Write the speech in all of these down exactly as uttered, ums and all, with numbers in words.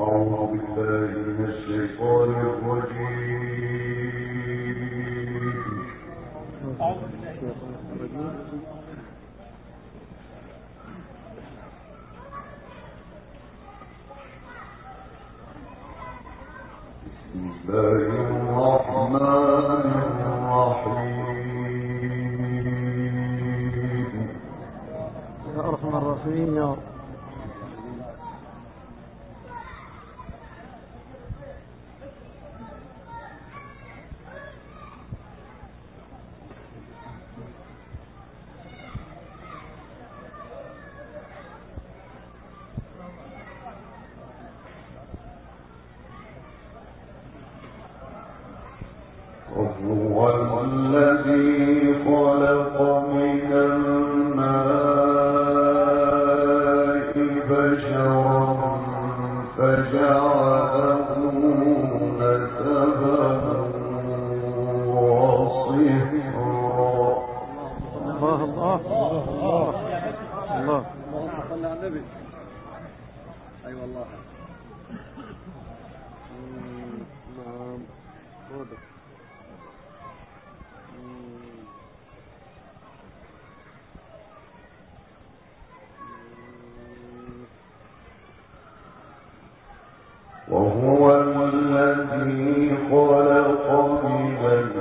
وهو الذي خلق من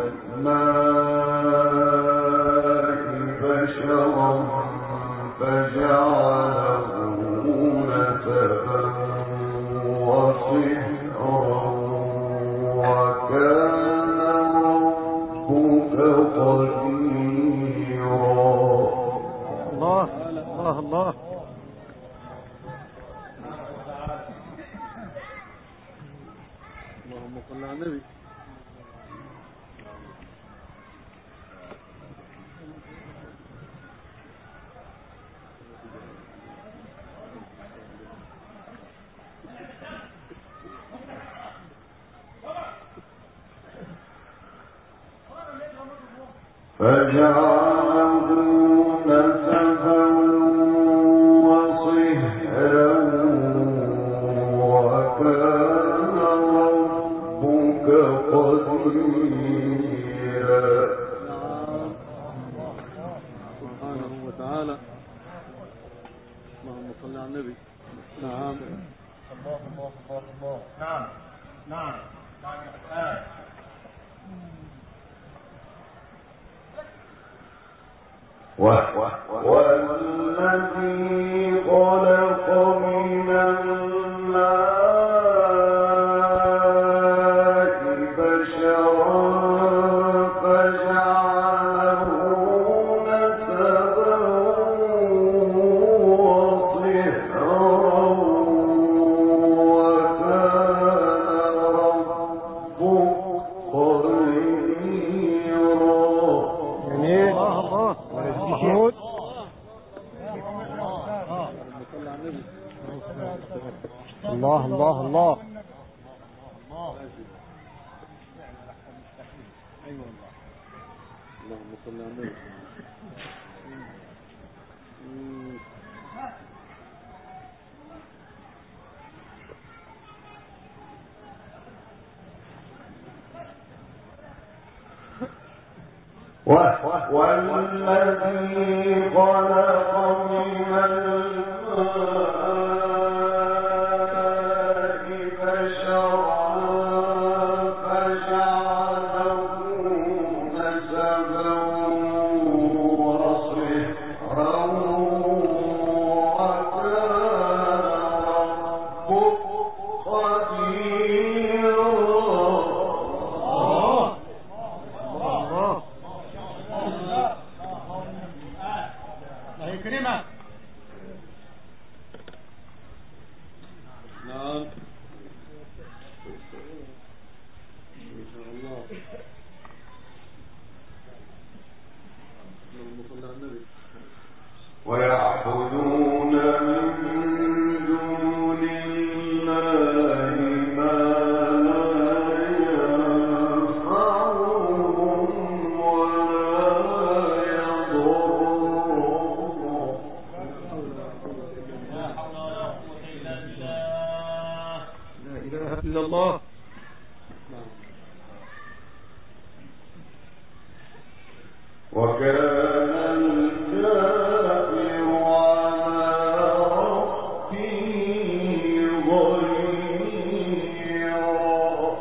الماء بشرا فجعله نسبا وصهرا وكان ربك قديرا. الله الله الله. اللهم صل على النبي. فجعله نسبا وصهرا وكان ربك قديرا. سبحانه وتعالى. اللهم صل على النبي. نعم الله الله الله الله. نعم نعم نعم. والذي خلق من الماء بشرا فجعله نسبا وصهرا وكان ربك قديرا. الله الله الله. اللهم صل على النبي. والذي خلق من الماء بشرا فجعله نسبا وصهرا وكان ربك قديرا. إلا الله. وكان الكافر على ربه ظهيرا.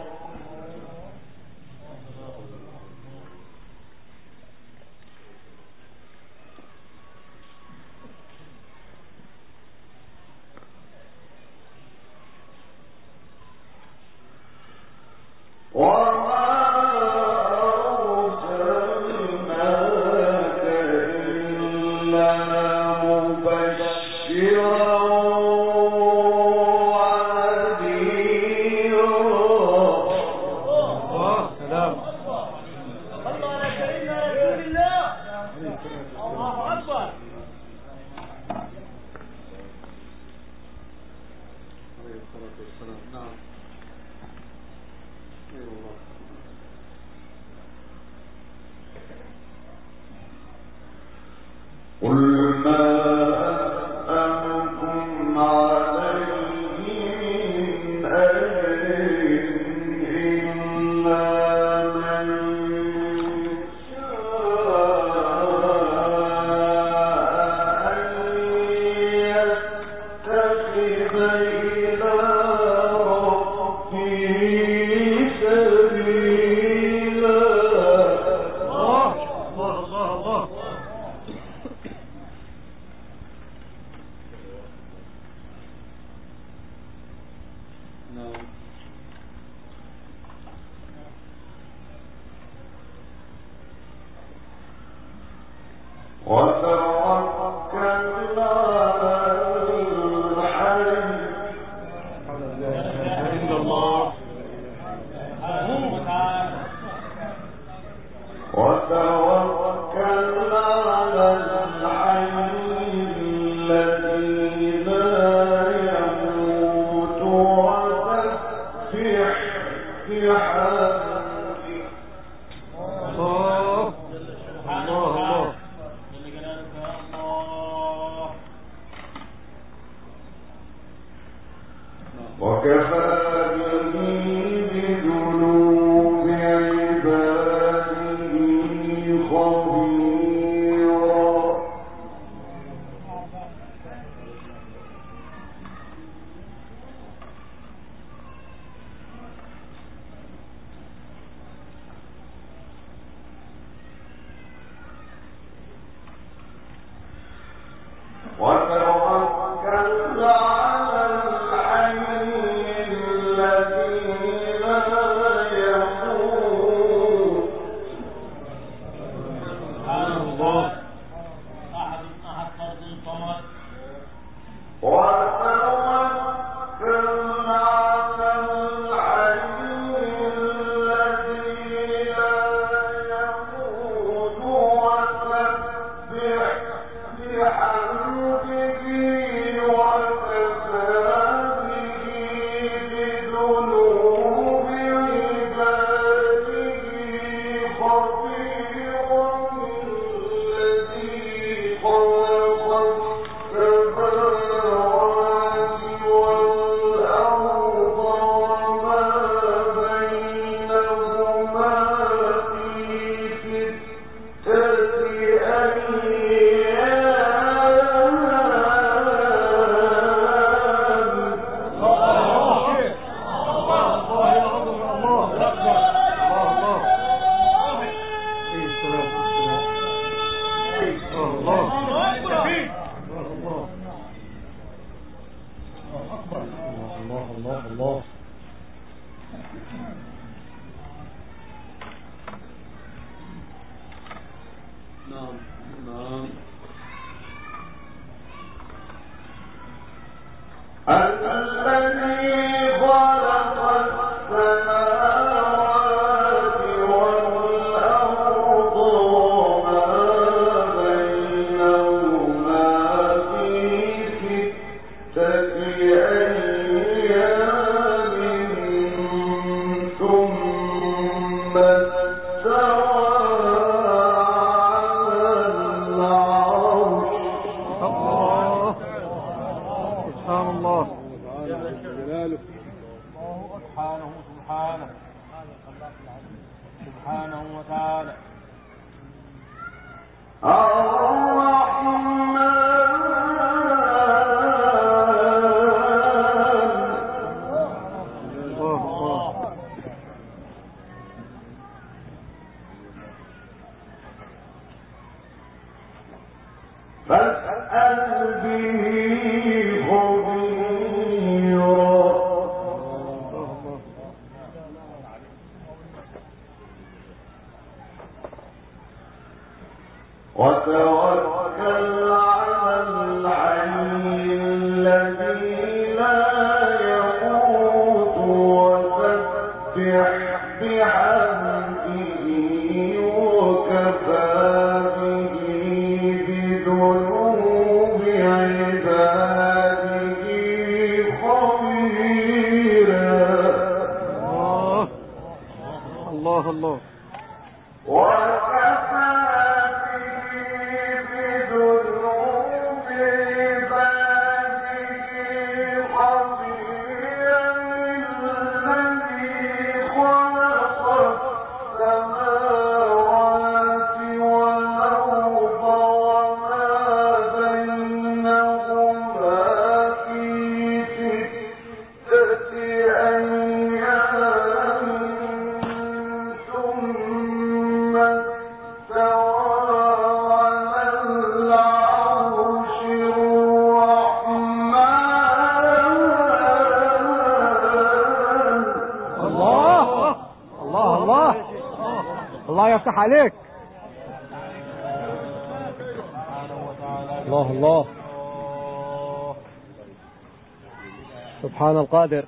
سبحانه سبحانه سبحانه وتعالى. عليك. الله الله سبحان القادر.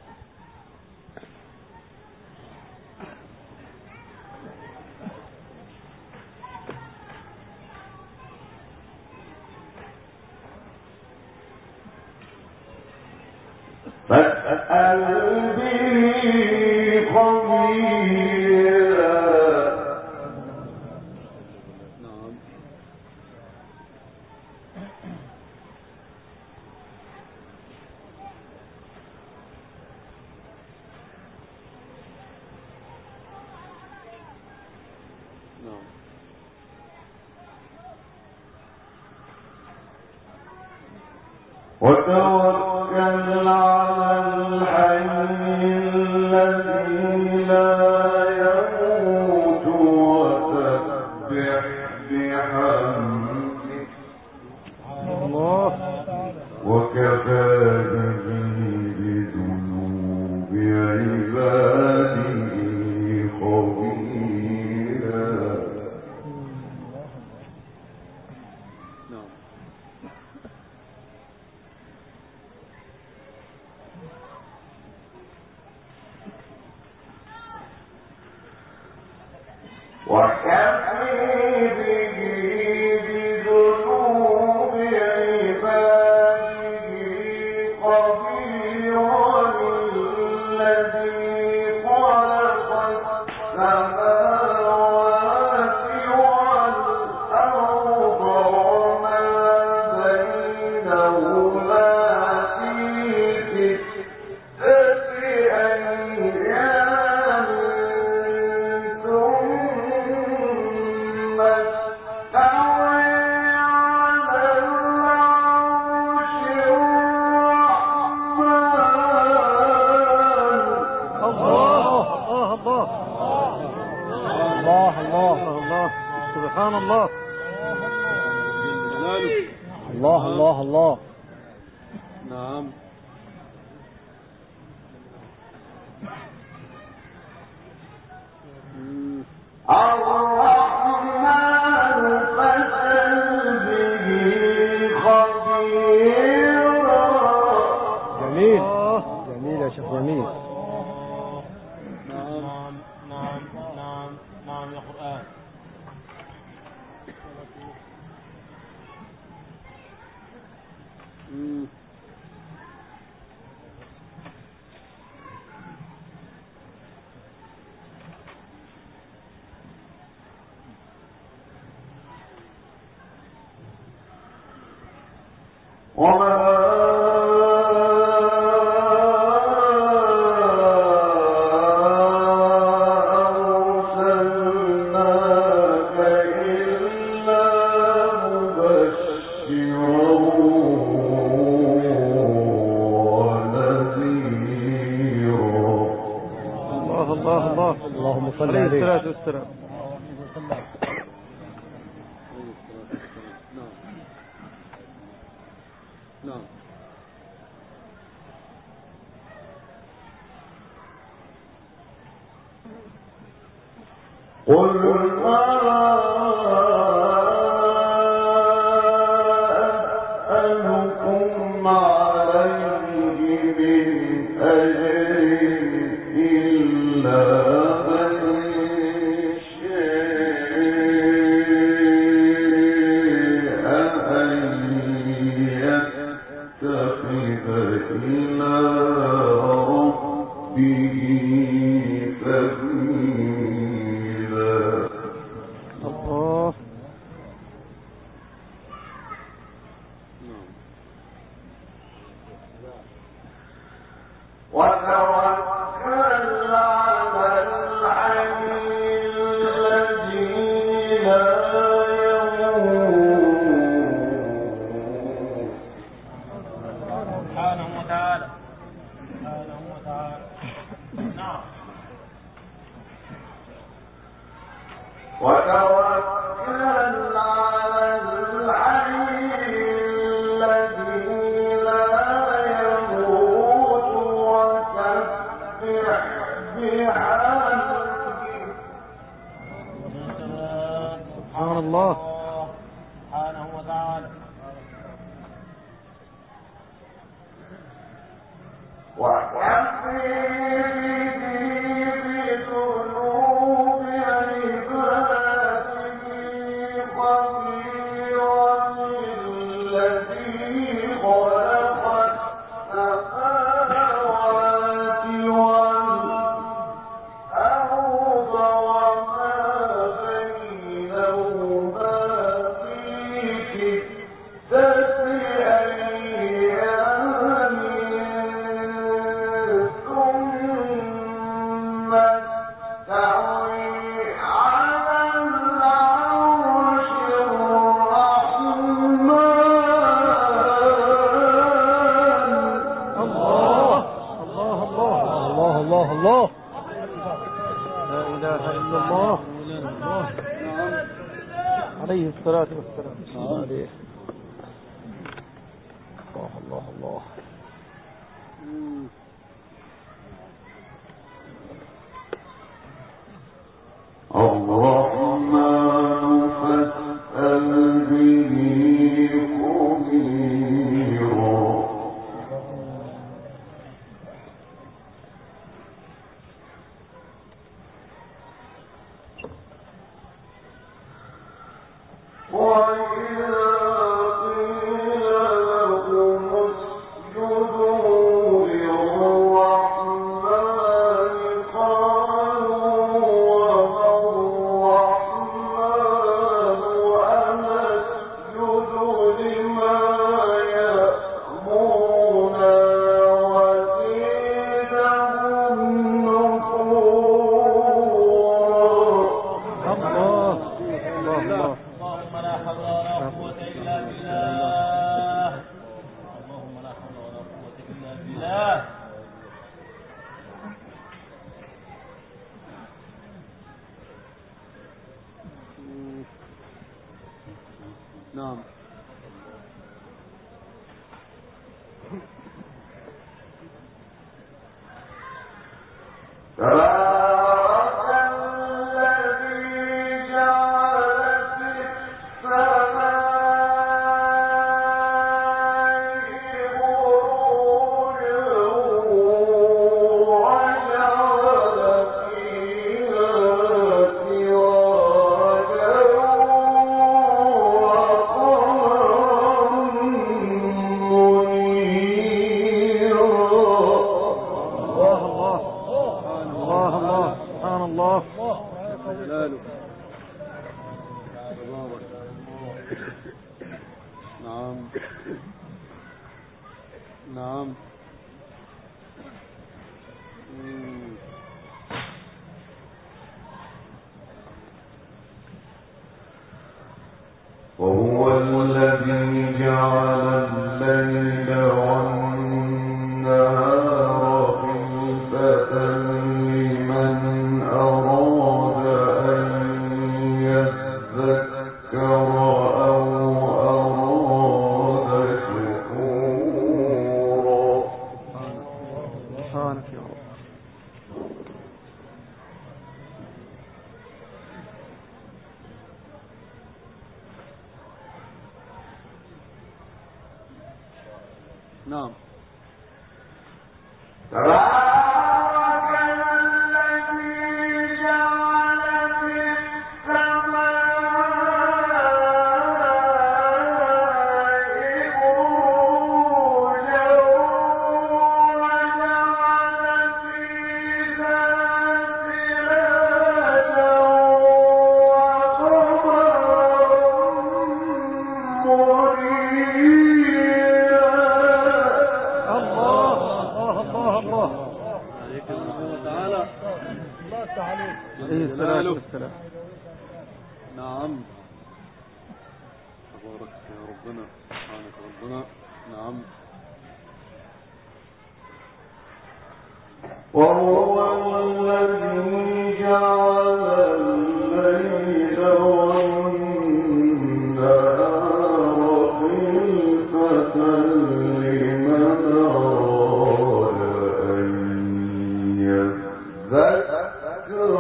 فاسأل به خبيرا. وتوكل على الحي الذي لا يموت وسبح بحمده وكفى به بذنوب عباده خبيرا. سبحان الله. الله الله الله. نعم. الرحمن فاسأل به خبيرا. جميل جميل يا شيخ جميل. نعم نعم نعم نعم يا قرآن. وما اللهم صل عليه عليه. الصلاة والسلام. نعم. قل عليه الصلاة والسلام. عليه. الله الله الله. الرحمن فاسأل به خبيرا. نعم. نعم. وهو الذي جعل الليل والنهار خلفة لمن أراد سبحانك يا رب. نعم. نعم. تبارك يا ربنا، سبحانك ربنا. نعم. وهو الذي جعل الليل والنهار خلفة لمن أراد أن يذكر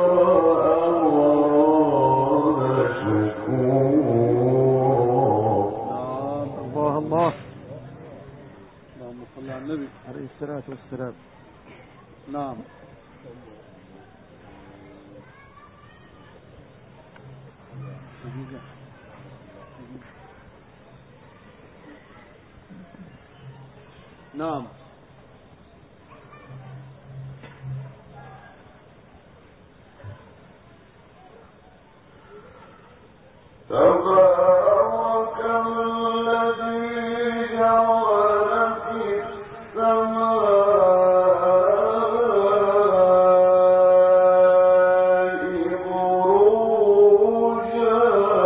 النبي عليه الصلاة والسلام. نعم. نعم. تبارك الذي جعل في السماء بروجا.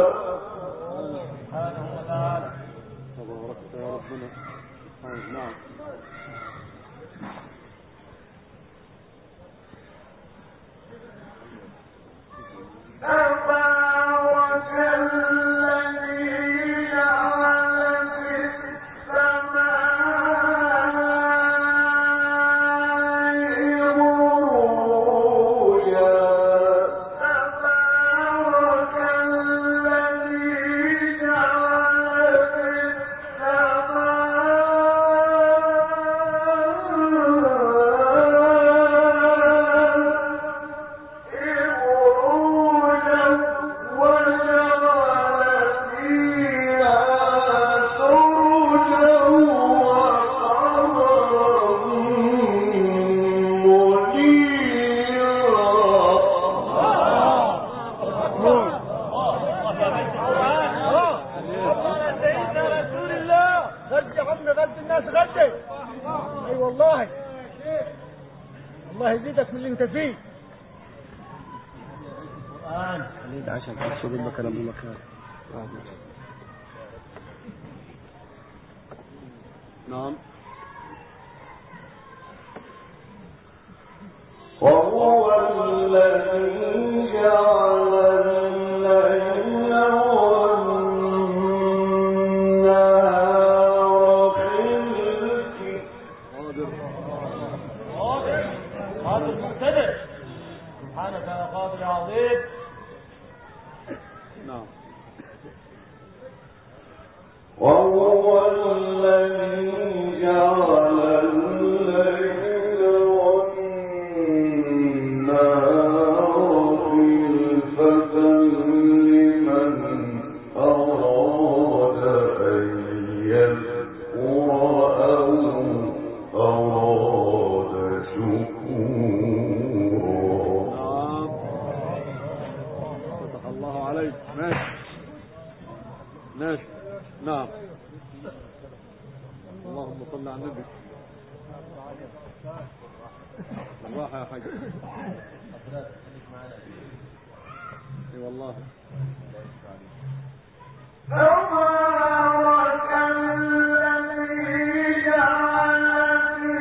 سبحانه وتعالى. تبارك يا ربنا. نعم. الله يزيدك من اللي انت فيه. القرآن عشان تحسب المكان بالمكان. نعم. وهو الذي جعل الليل والنهار خلفة. قادر مقتدر. سبحانك يا قادر يا عظيم. نعم. وهو الذي جعل الليل والنهار خلفة لمن أراد أن يذكر أو أراد شكورا. نعم. فتح الله عليك. ماشي ماشي. نعم. اللهم صل على النبي. الراحة يا حاج. اي والله. تبارك الذي جعل في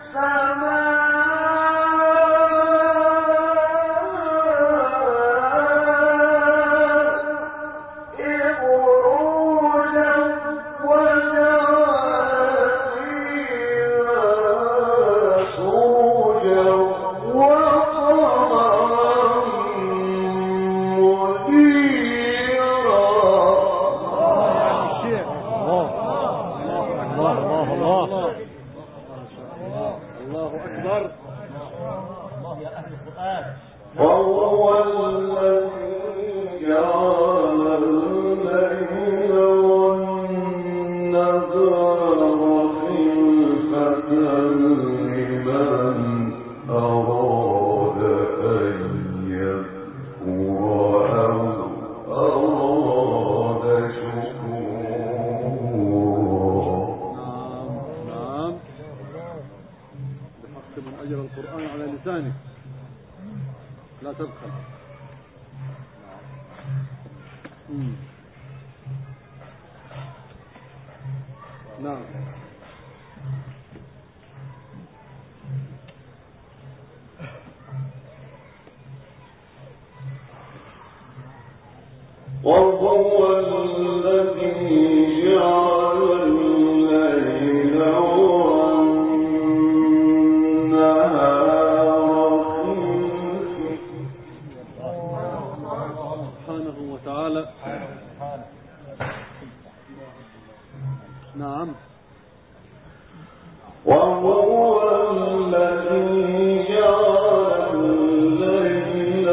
السماء بروجا وجعل فيها سرجا. أكبر. الله يا أهل القرآن. وهو الذي جعل الليل والنهار خلفة لمن أراد أن يذكر أو أراد شكورا. نعم نعم بحق من أجر القرآن على لسانك لا تبخل. نعم نعم وهو الذي جعل الليل والنهار سبحانه وتعالى. نعم وهو الذي جعل الليل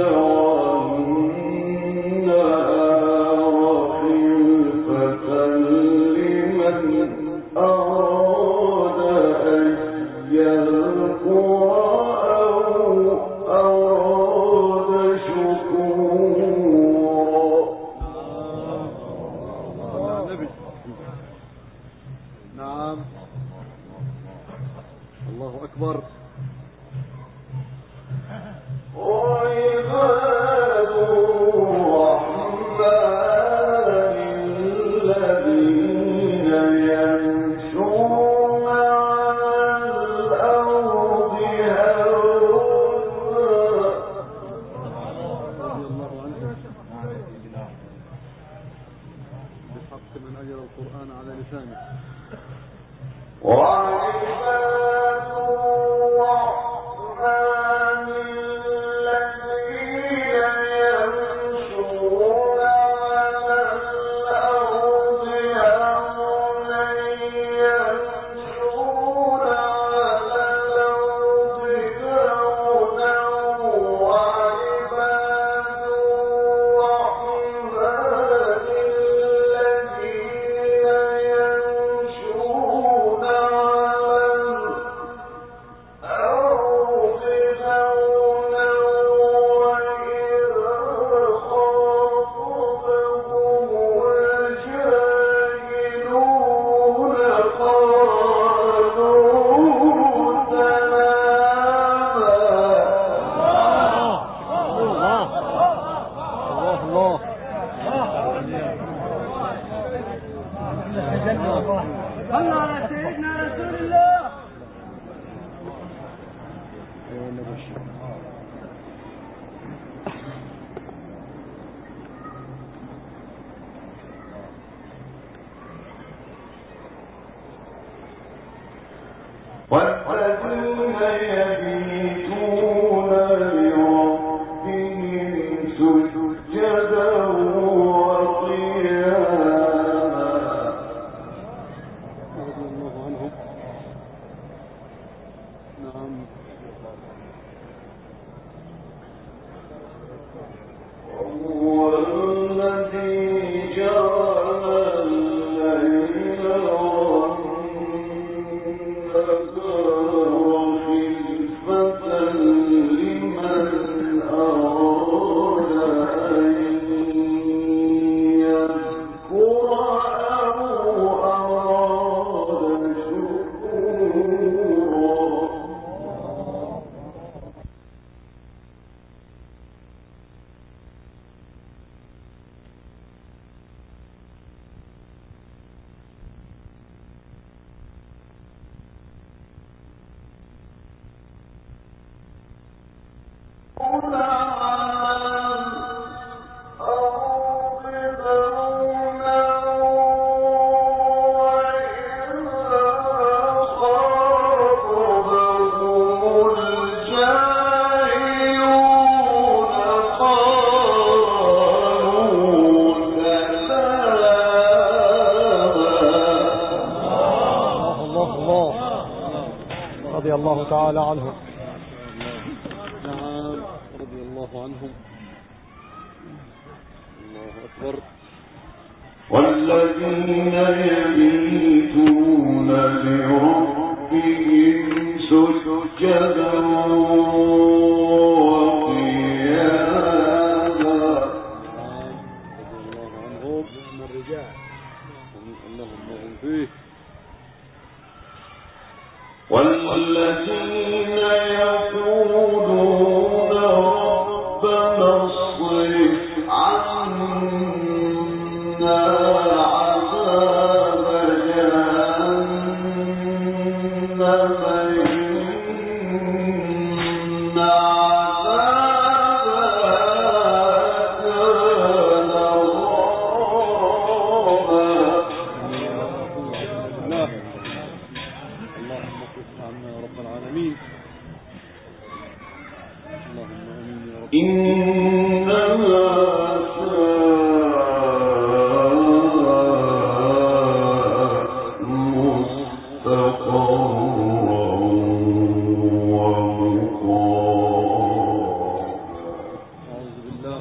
والنهار خلفة لمن أراد أن يذكر أو أراد شكورا. صلى على النبي. نعم الله أكبر. وعباد الرحمن الذين يمشون على الأرض هونا رضي الله عنه بحق من أجر القرآن على لسانه. وعباد الرحمن الذين يمشون على الأرض هونا يمشون على الأرض هونا وعباد الرحمن الذين يمشون على الأرض هونا وإذا خاطبهم الجاهلون قالوا سلاما. الله الله صلى على سيدنا رسول الله. أيها النبي. والذين يبيتون لربهم سجدا وقياما. رضي الله عنهم. نعم وهو الذي جعل الليل والنهار خلفة لمن أراد أن يذكر أو أراد شكورا. رضي الله تعالى عنه. الله عنهم. الله أكبر. والذين يبيتون لربهم سجدا وقياما. رضي الله عنهم من الرجال أنهم هم فيه. والذين يقولون ربنا اصرف عنا عذاب جهنم إن عذابها كان غراما. اللهم اصرف عنا يا رب العالمين. اللهم امين يا رب. إنما ساءت مستقرا ومقاما. أعوذ بالله.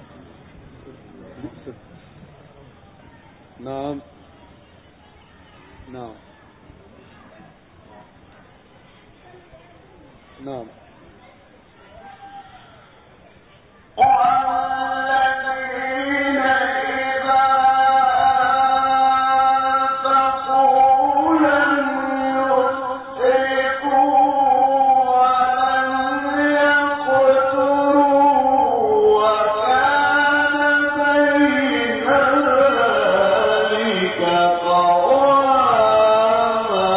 نعم نعم نعم. والذين إذا أنفقوا لم يسرفوا ولم يقتروا وكان بين ذلك قواما.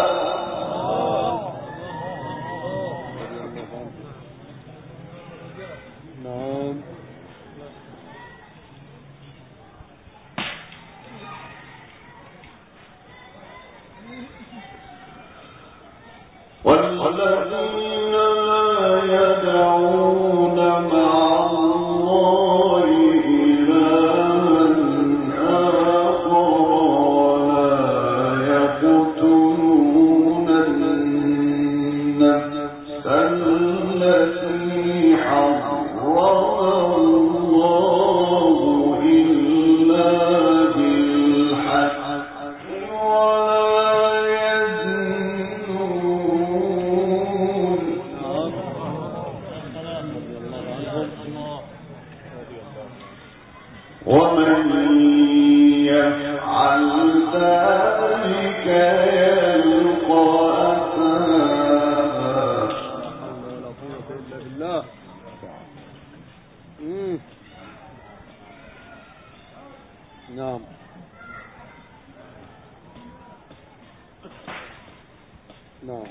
نعم. والذين لا يدعون مع الله إلها آخر ولا يقتلون النفس التي حرم الله إلا بالحق ولا يزنون. ومن يفعل ذلك يلقى أثاما. ولا قوة إلا بالله. مم. نعم نعم.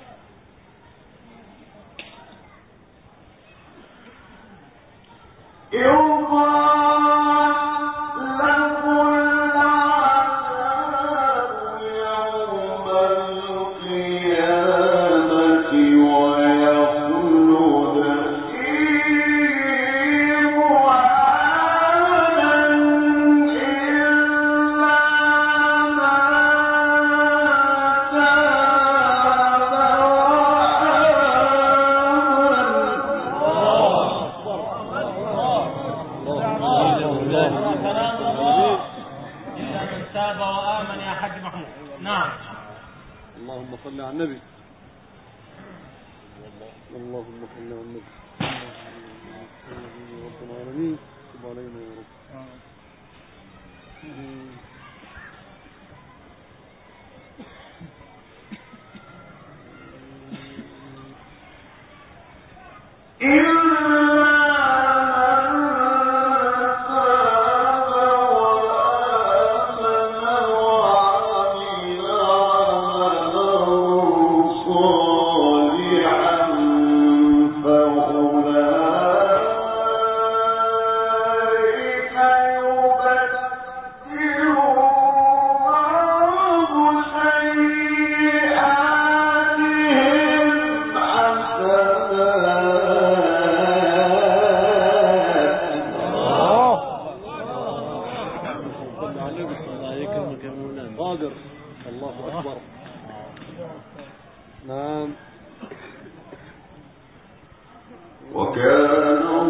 اللهم صل على النبي. اللهم صل على النبي. رب العالمين تب علينا يا رب. قادر. الله أكبر. نعم. وكان الله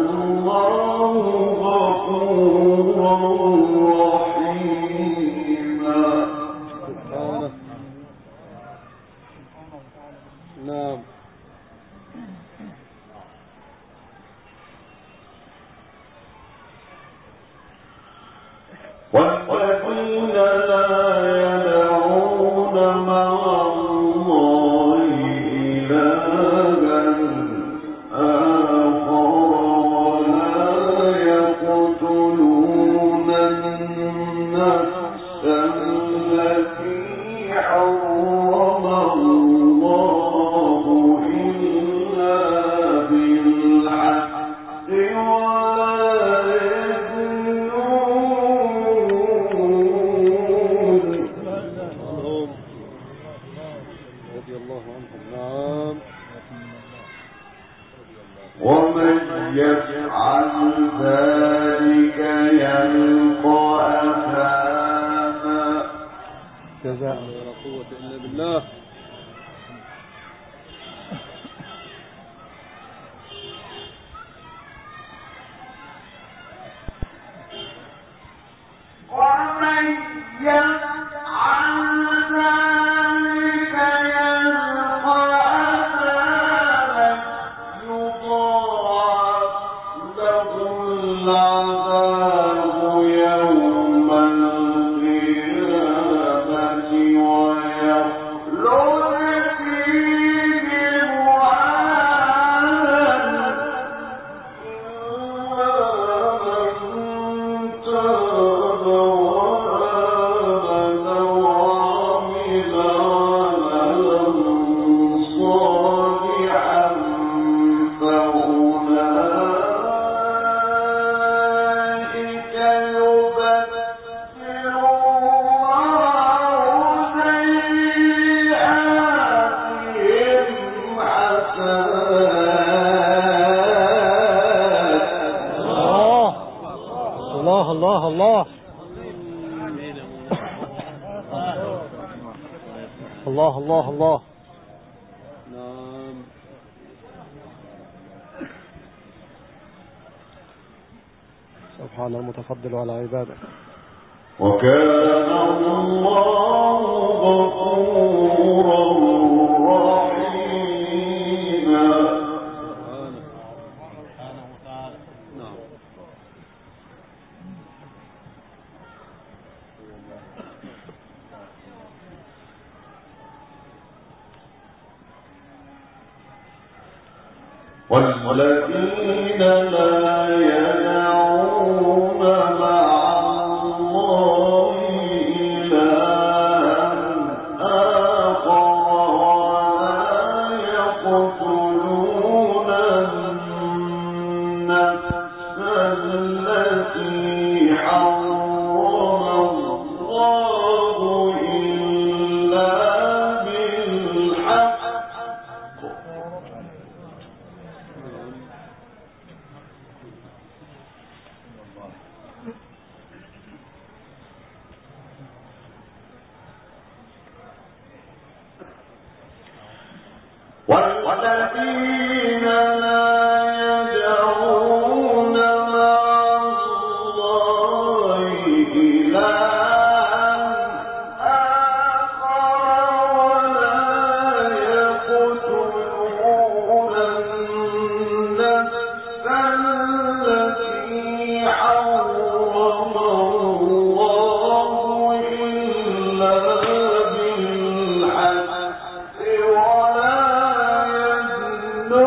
الله الله الله. نعم. سبحان المتفضل على عباده. وكان الله غفورا رحيما. نعم. والذين لا يدعون مع الله إلها آخر ولا يقتلون النفس التي حرم الله إلا بالحق. والذين لا يدعون مع الله إلها آخر ولا يقتلون النفس التي حرم الله إلا بالحق ولا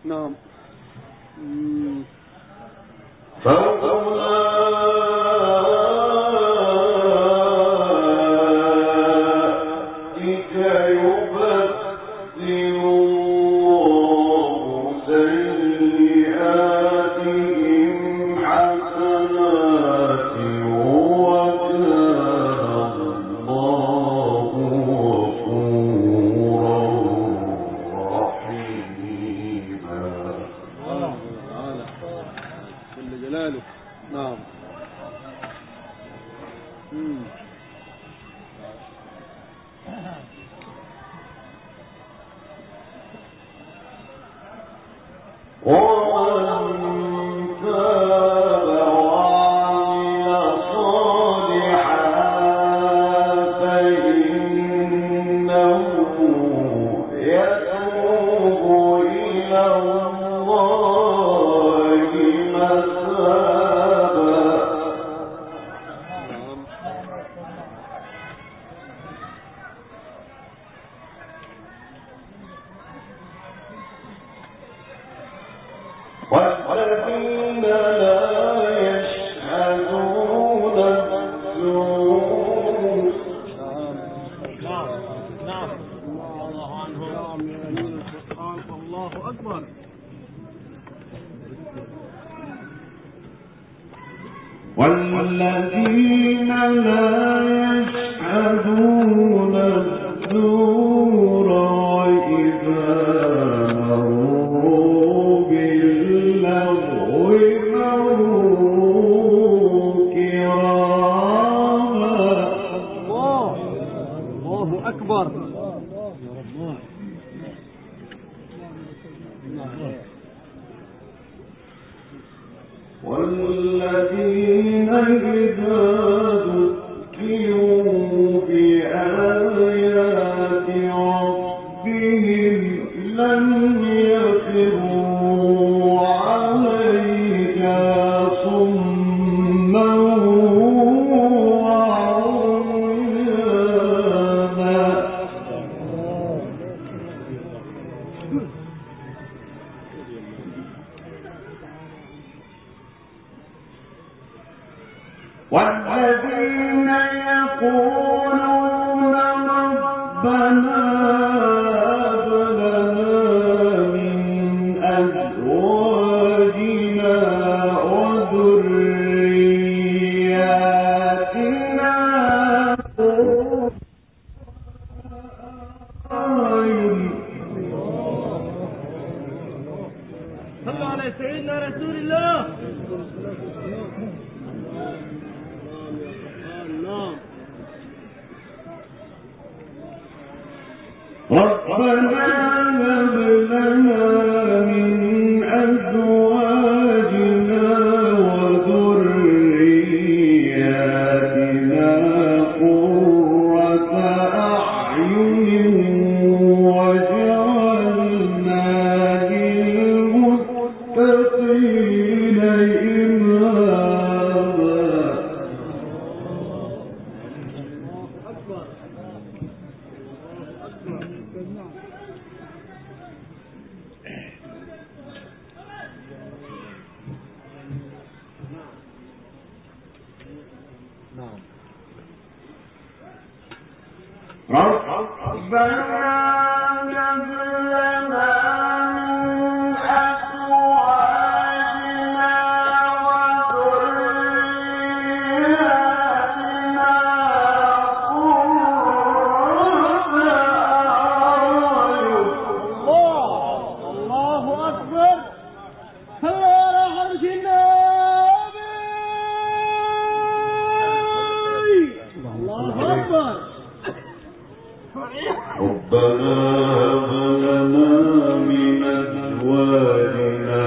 نعم. والذين لا يشهدون الزور. نعم نعم الله عنهم يمين القرآن الله أكبر. والذين لا يشهدون الزور وإذا مروا باللغو مروا كراما. الله الله أكبر. والذين إذا ذكروا بآيات ربهم لم يخروا عليها صما وعميانا. والذين يقولون ربنا هب لنا من أزواجنا وذرياتنا صلوا على سيدنا رسول الله. ربنا هب لنا من أزواجنا وذرياتنا قرة أعين واجعلنا للمتقين إماما. ربنا هب لنا من أزواجنا وذرياتنا قرة أعين. الله أكبر. صلوا على حرش النبي. الله أكبر. ربنا هب لنا من أزواجنا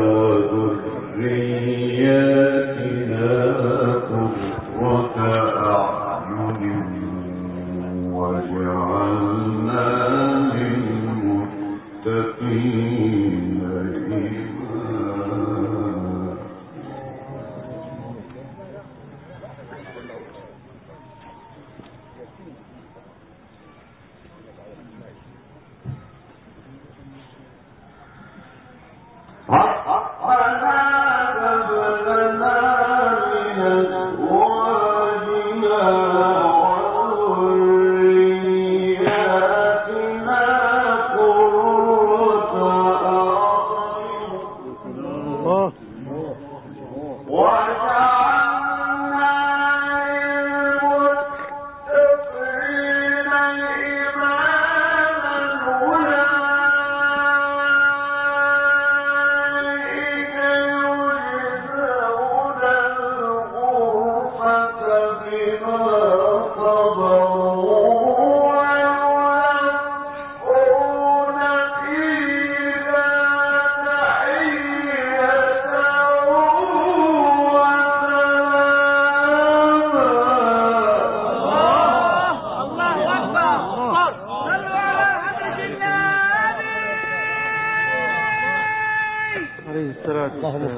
وذرياتنا قرة أعين واجعلنا للمتقين إماما.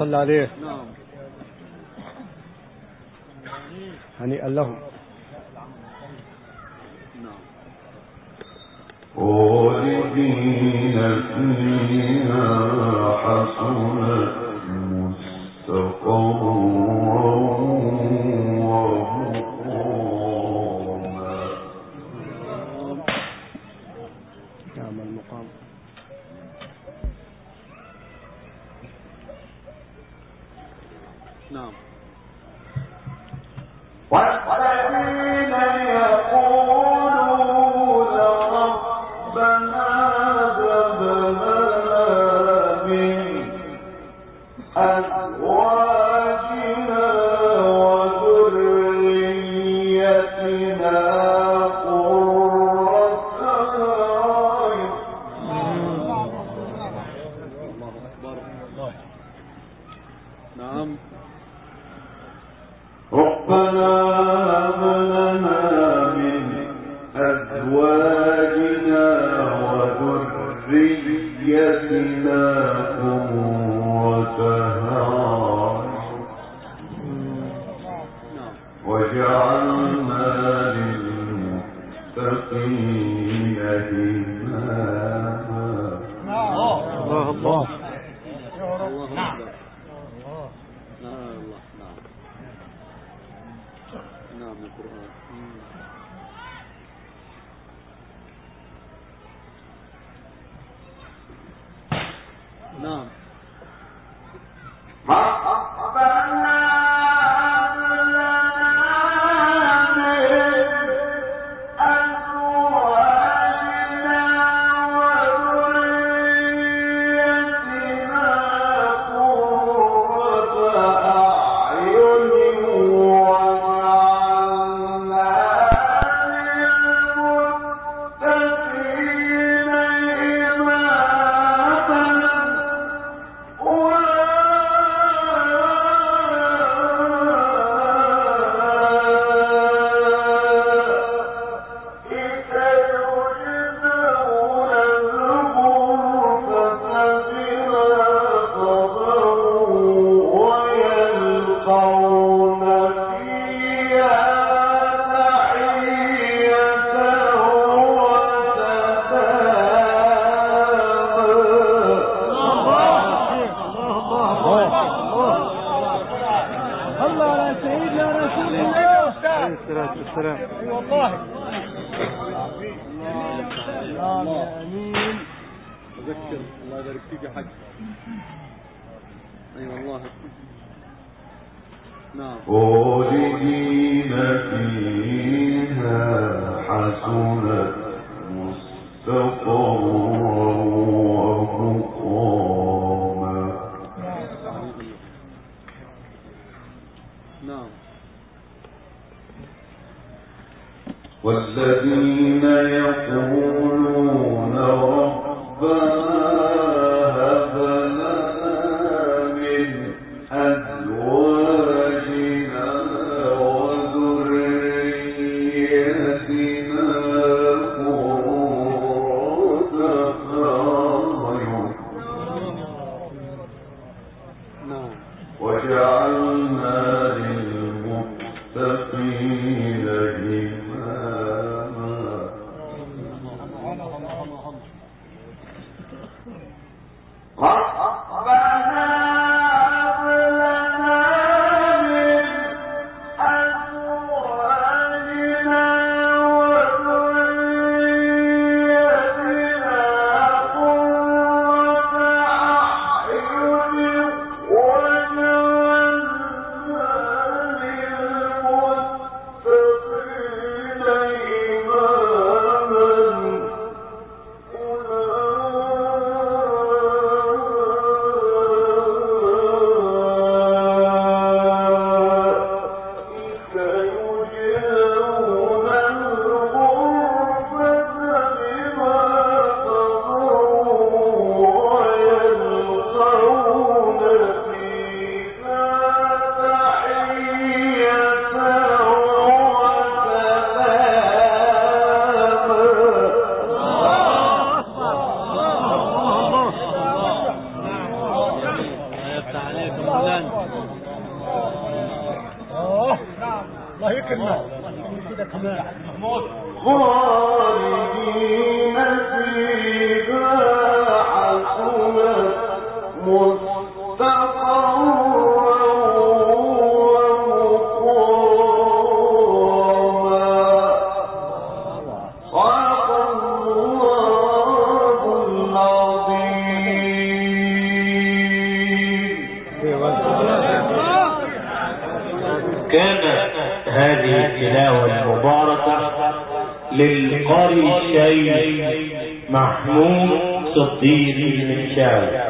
صلى عليه. نعم. هنيئا لهم. نعم. خالدين فيها حسنت مستقرا ومقاما. نعم المقام. نعم. والذين يقولون ربنا هب لنا من أزواجنا وذريتنا قرة أعين. الله أكبر. نعم. ربنا هب لنا من أزواجنا وذريتنا قرة أعين واجعلنا للمتقين إماما. الله الله. الله أكبر. نعم. الله. نعم. نعم القرآن. نعم. أذكر الله يبارك فيك يا حاج. أيوة والله. نعم. خالدين فيها حسنت مستقرا ومقاما. نعم. والذين يقولون ربنا هب لنا من أزواجنا وذريتنا قرة أعين واجعلنا للمتقين إماما. محمود خالدين فيها حسنت مستقرا هذه التلاوة المباركة للقارئ الشيخ محمود صديق المنشاوي